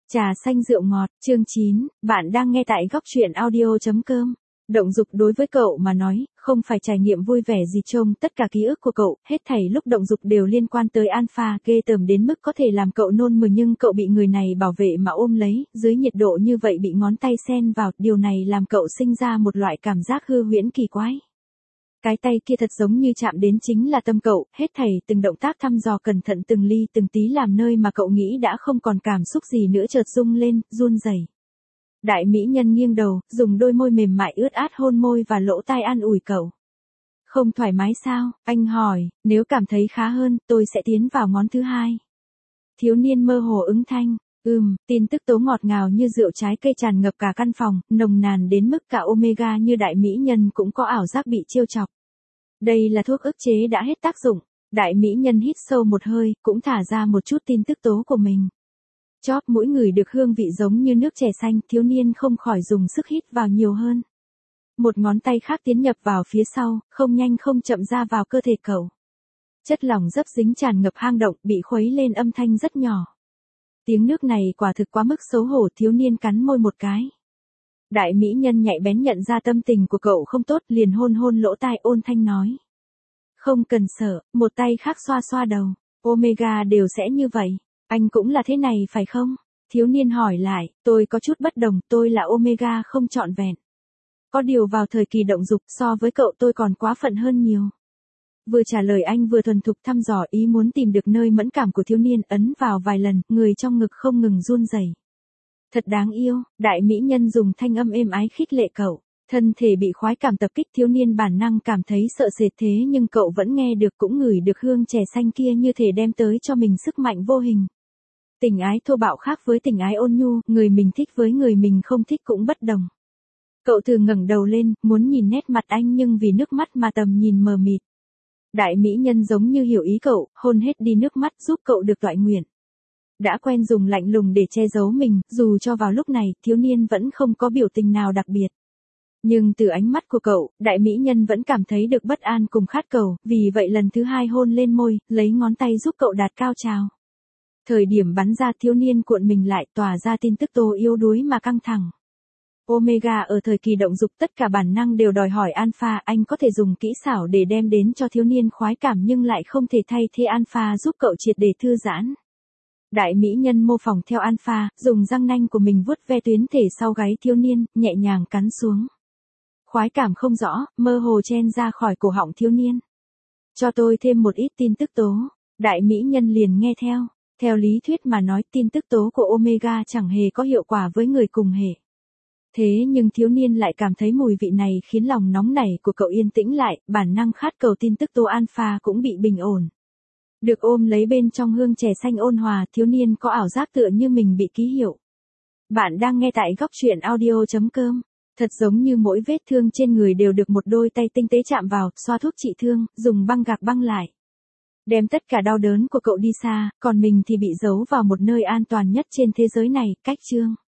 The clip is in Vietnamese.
Trà xanh rượu ngọt, chương 9, bạn đang nghe tại góc truyện audio.com. Động dục đối với cậu mà nói, không phải trải nghiệm vui vẻ gì trông, tất cả ký ức của cậu, hết thảy lúc động dục đều liên quan tới alpha, ghê tởm đến mức có thể làm cậu nôn mửa nhưng cậu bị người này bảo vệ mà ôm lấy, dưới nhiệt độ như vậy bị ngón tay xen vào, điều này làm cậu sinh ra một loại cảm giác hư huyễn kỳ quái. Cái tay kia thật giống như chạm đến chính là tâm cậu, hết thảy từng động tác thăm dò cẩn thận từng ly từng tí làm nơi mà cậu nghĩ đã không còn cảm xúc gì nữa chợt rung lên, run rẩy. Đại mỹ nhân nghiêng đầu, dùng đôi môi mềm mại ướt át hôn môi và lỗ tai an ủi cậu. Không thoải mái sao? Anh hỏi, nếu cảm thấy khá hơn, tôi sẽ tiến vào ngón thứ hai. Thiếu niên mơ hồ ứng thanh. Tin tức tố ngọt ngào như rượu trái cây tràn ngập cả căn phòng, nồng nàn đến mức cả Omega như đại mỹ nhân cũng có ảo giác bị trêu chọc. Đây là thuốc ức chế đã hết tác dụng. Đại mỹ nhân hít sâu một hơi, cũng thả ra một chút tin tức tố của mình. Chóp mũi người được hương vị giống như nước chè xanh, thiếu niên không khỏi dùng sức hít vào nhiều hơn. Một ngón tay khác tiến nhập vào phía sau, không nhanh không chậm ra vào cơ thể cậu. Chất lỏng dấp dính tràn ngập hang động, bị khuấy lên âm thanh rất nhỏ. Tiếng nước này quả thực quá mức xấu hổ, thiếu niên cắn môi một cái. Đại mỹ nhân nhạy bén nhận ra tâm tình của cậu không tốt, liền hôn hôn lỗ tai ôn thanh nói. Không cần sợ, một tay khác xoa xoa đầu. Omega đều sẽ như vậy. Anh cũng là thế này phải không? Thiếu niên hỏi lại, tôi có chút bất đồng, tôi là Omega không trọn vẹn. Có điều vào thời kỳ động dục so với cậu tôi còn quá phận hơn nhiều. Vừa trả lời anh vừa thuần thục thăm dò ý muốn tìm được nơi mẫn cảm của thiếu niên, ấn vào vài lần, người trong ngực không ngừng run rẩy. Thật đáng yêu, đại mỹ nhân dùng thanh âm êm ái khích lệ cậu. Thân thể bị khoái cảm tập kích, thiếu niên bản năng cảm thấy sợ sệt, thế nhưng cậu vẫn nghe được cũng ngửi được hương chè xanh kia như thể đem tới cho mình sức mạnh vô hình. Tình ái thô bạo khác với tình ái ôn nhu, người mình thích với người mình không thích cũng bất đồng. Cậu thường ngẩng đầu lên, muốn nhìn nét mặt anh nhưng vì nước mắt mà tầm nhìn mờ mịt. Đại mỹ nhân giống như hiểu ý cậu, hôn hết đi nước mắt giúp cậu được toại nguyện. Đã quen dùng lạnh lùng để che giấu mình, dù cho vào lúc này, thiếu niên vẫn không có biểu tình nào đặc biệt. Nhưng từ ánh mắt của cậu, đại mỹ nhân vẫn cảm thấy được bất an cùng khát cầu, vì vậy lần thứ hai hôn lên môi, lấy ngón tay giúp cậu đạt cao trào. Thời điểm bắn ra, thiếu niên cuộn mình lại, tỏa ra tin tức tố yếu đuối mà căng thẳng. Omega ở thời kỳ động dục tất cả bản năng đều đòi hỏi alpha, anh có thể dùng kỹ xảo để đem đến cho thiếu niên khoái cảm nhưng lại không thể thay thế alpha giúp cậu triệt để thư giãn. Đại mỹ nhân mô phỏng theo alpha, dùng răng nanh của mình vuốt ve tuyến thể sau gáy thiếu niên, nhẹ nhàng cắn xuống. Khoái cảm không rõ, mơ hồ chen ra khỏi cổ họng thiếu niên. Cho tôi thêm một ít tin tức tố. Đại mỹ nhân liền nghe theo. Theo lý thuyết mà nói, tin tức tố của Omega chẳng hề có hiệu quả với người cùng hệ. Thế nhưng thiếu niên lại cảm thấy mùi vị này khiến lòng nóng nảy của cậu yên tĩnh lại, bản năng khát cầu tin tức tố alpha cũng bị bình ổn. Được ôm lấy bên trong hương chè xanh ôn hòa, thiếu niên có ảo giác tựa như mình bị ký hiệu. Bạn đang nghe tại góc truyện audio.com. Thật giống như mỗi vết thương trên người đều được một đôi tay tinh tế chạm vào, xoa thuốc trị thương, dùng băng gạc băng lại. Đem tất cả đau đớn của cậu đi xa, còn mình thì bị giấu vào một nơi an toàn nhất trên thế giới này, cách chương.